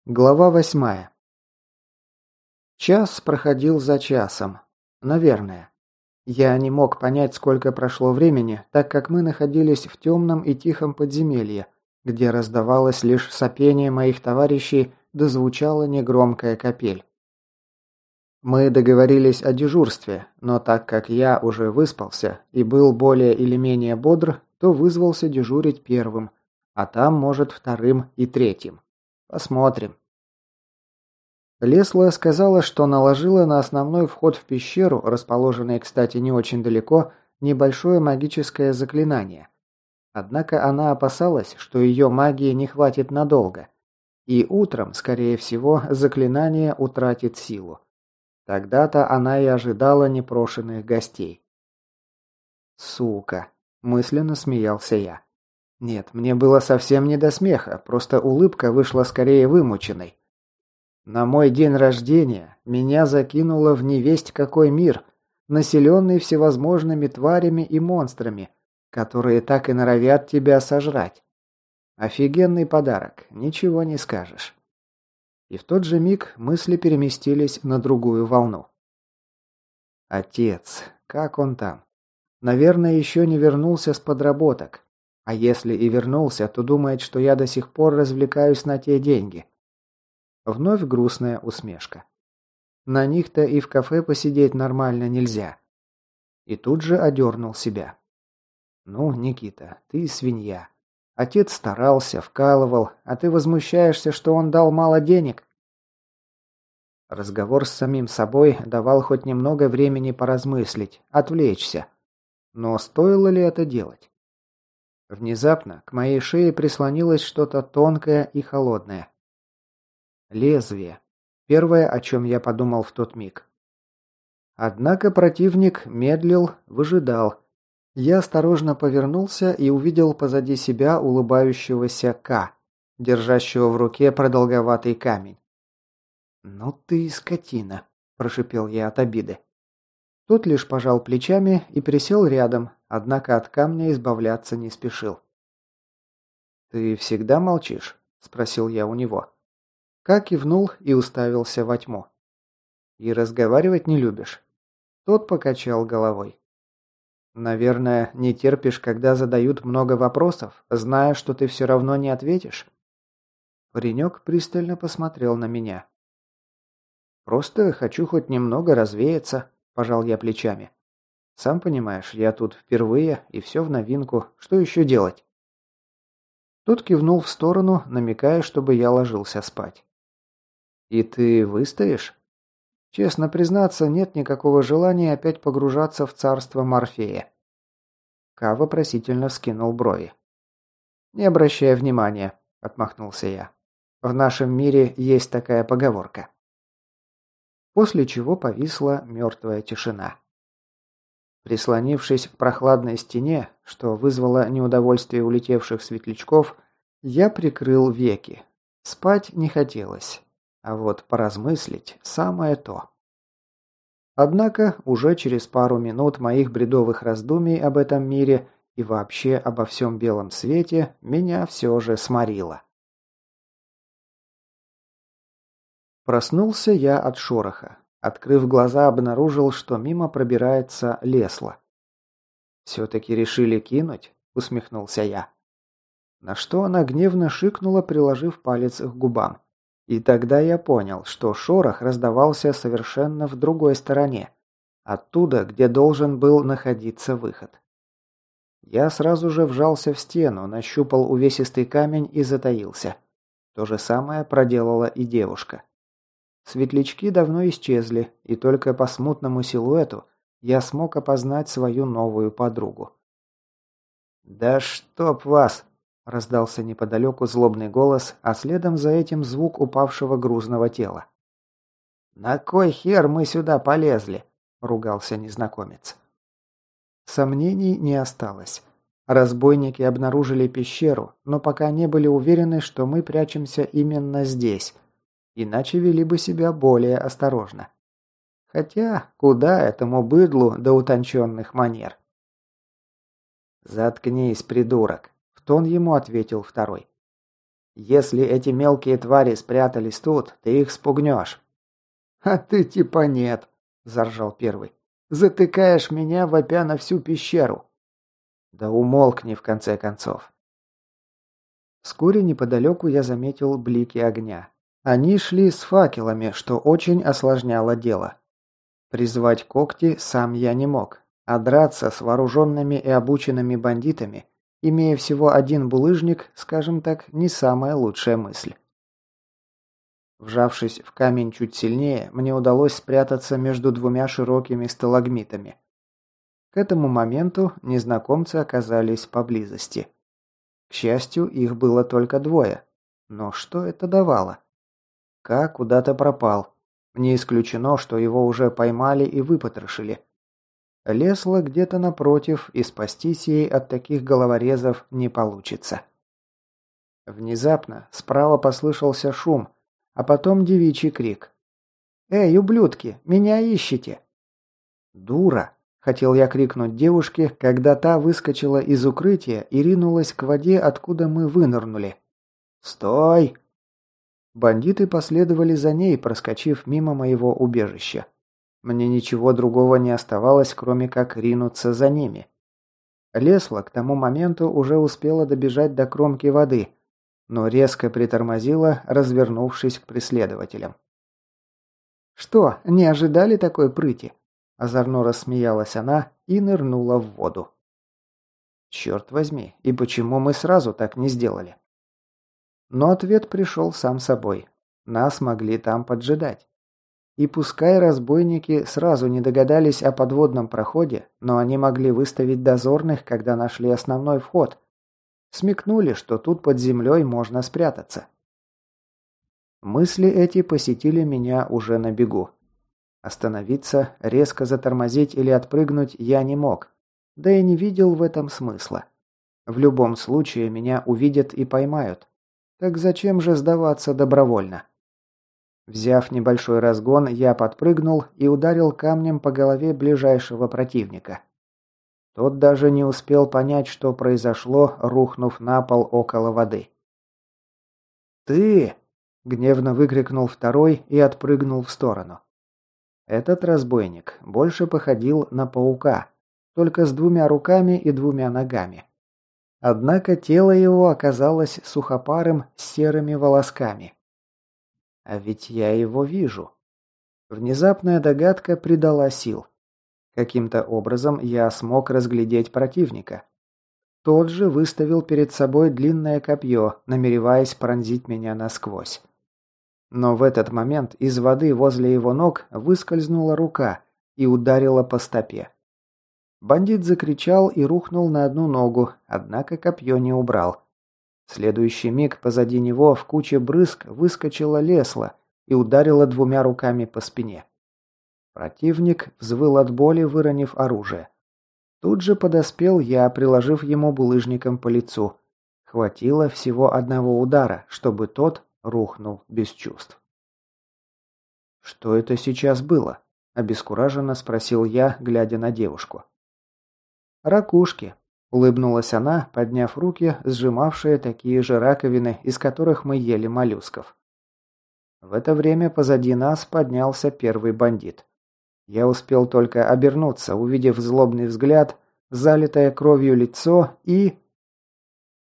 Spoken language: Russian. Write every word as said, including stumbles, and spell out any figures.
Глава восьмая. Час проходил за часом. Наверное. Я не мог понять, сколько прошло времени, так как мы находились в темном и тихом подземелье, где раздавалось лишь сопение моих товарищей, да звучала негромкая капель. Мы договорились о дежурстве, но так как я уже выспался и был более или менее бодр, то вызвался дежурить первым, а там, может, вторым и третьим. Посмотрим. Лесла сказала, что наложила на основной вход в пещеру, расположенный, кстати, не очень далеко, небольшое магическое заклинание. Однако она опасалась, что ее магии не хватит надолго. И утром, скорее всего, заклинание утратит силу. Тогда-то она и ожидала непрошенных гостей. «Сука!» – мысленно смеялся я. Нет, мне было совсем не до смеха, просто улыбка вышла скорее вымученной. На мой день рождения меня закинуло в невесть какой мир, населенный всевозможными тварями и монстрами, которые так и норовят тебя сожрать. Офигенный подарок, ничего не скажешь. И в тот же миг мысли переместились на другую волну. Отец, как он там? Наверное, еще не вернулся с подработок. А если и вернулся, то думает, что я до сих пор развлекаюсь на те деньги. Вновь грустная усмешка. На них-то и в кафе посидеть нормально нельзя. И тут же одернул себя. Ну, Никита, ты свинья. Отец старался, вкалывал, а ты возмущаешься, что он дал мало денег. Разговор с самим собой давал хоть немного времени поразмыслить, отвлечься. Но стоило ли это делать? Внезапно к моей шее прислонилось что-то тонкое и холодное. Лезвие. Первое, о чем я подумал в тот миг. Однако противник медлил, выжидал. Я осторожно повернулся и увидел позади себя улыбающегося К, держащего в руке продолговатый камень. «Ну ты скотина», – прошипел я от обиды. Тот лишь пожал плечами и присел рядом, однако от камня избавляться не спешил. «Ты всегда молчишь?» – спросил я у него. Ка кивнул и уставился во тьму. «И разговаривать не любишь?» Тот покачал головой. «Наверное, не терпишь, когда задают много вопросов, зная, что ты все равно не ответишь?» Паренек пристально посмотрел на меня. «Просто хочу хоть немного развеяться», – пожал я плечами. «Сам понимаешь, я тут впервые, и все в новинку. Что еще делать?» Тот кивнул в сторону, намекая, чтобы я ложился спать. «И ты выстоишь?» Честно признаться, нет никакого желания опять погружаться в царство Морфея. Ка вопросительно вскинул брови. «Не обращай внимания», – отмахнулся я. «В нашем мире есть такая поговорка». После чего повисла мертвая тишина. Прислонившись к прохладной стене, что вызвало неудовольствие улетевших светлячков, я прикрыл веки. Спать не хотелось. А вот поразмыслить – самое то. Однако уже через пару минут моих бредовых раздумий об этом мире и вообще обо всем белом свете меня все же сморило. Проснулся я от шороха. Открыв глаза, обнаружил, что мимо пробирается Лесла. «Все-таки решили кинуть?» – усмехнулся я. На что она гневно шикнула, приложив палец к губам. И тогда я понял, что шорох раздавался совершенно в другой стороне, оттуда, где должен был находиться выход. Я сразу же вжался в стену, нащупал увесистый камень и затаился. То же самое проделала и девушка. Светлячки давно исчезли, и только по смутному силуэту я смог опознать свою новую подругу. «Да чтоб вас!» – раздался неподалеку злобный голос, а следом за этим звук упавшего грузного тела. «На кой хер мы сюда полезли?» – ругался незнакомец. Сомнений не осталось. Разбойники обнаружили пещеру, но пока не были уверены, что мы прячемся именно здесь. Иначе вели бы себя более осторожно. Хотя, куда этому быдлу до утонченных манер? «Заткнись, придурок!» – в тон ему ответил второй. Если эти мелкие твари спрятались тут, ты их спугнешь». «А ты типа нет», – заржал первый. «Затыкаешь меня, вопя на всю пещеру». «Да умолкни, в конце концов». Вскоре неподалеку я заметил блики огня. Они шли с факелами, что очень осложняло дело. Призвать когти сам я не мог, а драться с вооруженными и обученными бандитами, имея всего один булыжник, скажем так, не самая лучшая мысль. Вжавшись в камень чуть сильнее, мне удалось спрятаться между двумя широкими сталагмитами. К этому моменту незнакомцы оказались поблизости. К счастью, их было только двое. Но что это давало? Ка куда-то пропал. Не исключено, что его уже поймали и выпотрошили. Лесла где-то напротив, и спастись ей от таких головорезов не получится. Внезапно справа послышался шум, а потом девичий крик. «Эй, ублюдки, меня ищете!» «Дура!» – хотел я крикнуть девушке, когда та выскочила из укрытия и ринулась к воде, откуда мы вынырнули. «Стой!» Бандиты последовали за ней, проскочив мимо моего убежища. Мне ничего другого не оставалось, кроме как ринуться за ними. Лесла к тому моменту уже успела добежать до кромки воды, но резко притормозила, развернувшись к преследователям. «Что, не ожидали такой прыти?» – озорно рассмеялась она и нырнула в воду. «Черт возьми, и почему мы сразу так не сделали?» Но ответ пришел сам собой. Нас могли там поджидать. И пускай разбойники сразу не догадались о подводном проходе, но они могли выставить дозорных, когда нашли основной вход. Смекнули, что тут под землей можно спрятаться. Мысли эти посетили меня уже на бегу. Остановиться, резко затормозить или отпрыгнуть я не мог, да и не видел в этом смысла. В любом случае меня увидят и поймают. Так зачем же сдаваться добровольно? Взяв небольшой разгон, я подпрыгнул и ударил камнем по голове ближайшего противника. Тот даже не успел понять, что произошло, рухнув на пол около воды. «Ты!» – гневно выкрикнул второй и отпрыгнул в сторону. Этот разбойник больше походил на паука, только с двумя руками и двумя ногами. Однако тело его оказалось сухопарым с серыми волосками. А ведь я его вижу. Внезапная догадка придала сил. Каким-то образом я смог разглядеть противника. Тот же выставил перед собой длинное копье, намереваясь пронзить меня насквозь. Но в этот момент из воды возле его ног выскользнула рука и ударила по стопе. Бандит закричал и рухнул на одну ногу, однако копье не убрал. В следующий миг позади него в куче брызг выскочила Лесла и ударила двумя руками по спине. Противник взвыл от боли, выронив оружие. Тут же подоспел я, приложив ему булыжником по лицу. Хватило всего одного удара, чтобы тот рухнул без чувств. «Что это сейчас было?» – обескураженно спросил я, глядя на девушку. «Ракушки», – улыбнулась она, подняв руки, сжимавшие такие же раковины, из которых мы ели моллюсков. В это время позади нас поднялся первый бандит. Я успел только обернуться, увидев злобный взгляд, залитое кровью лицо и...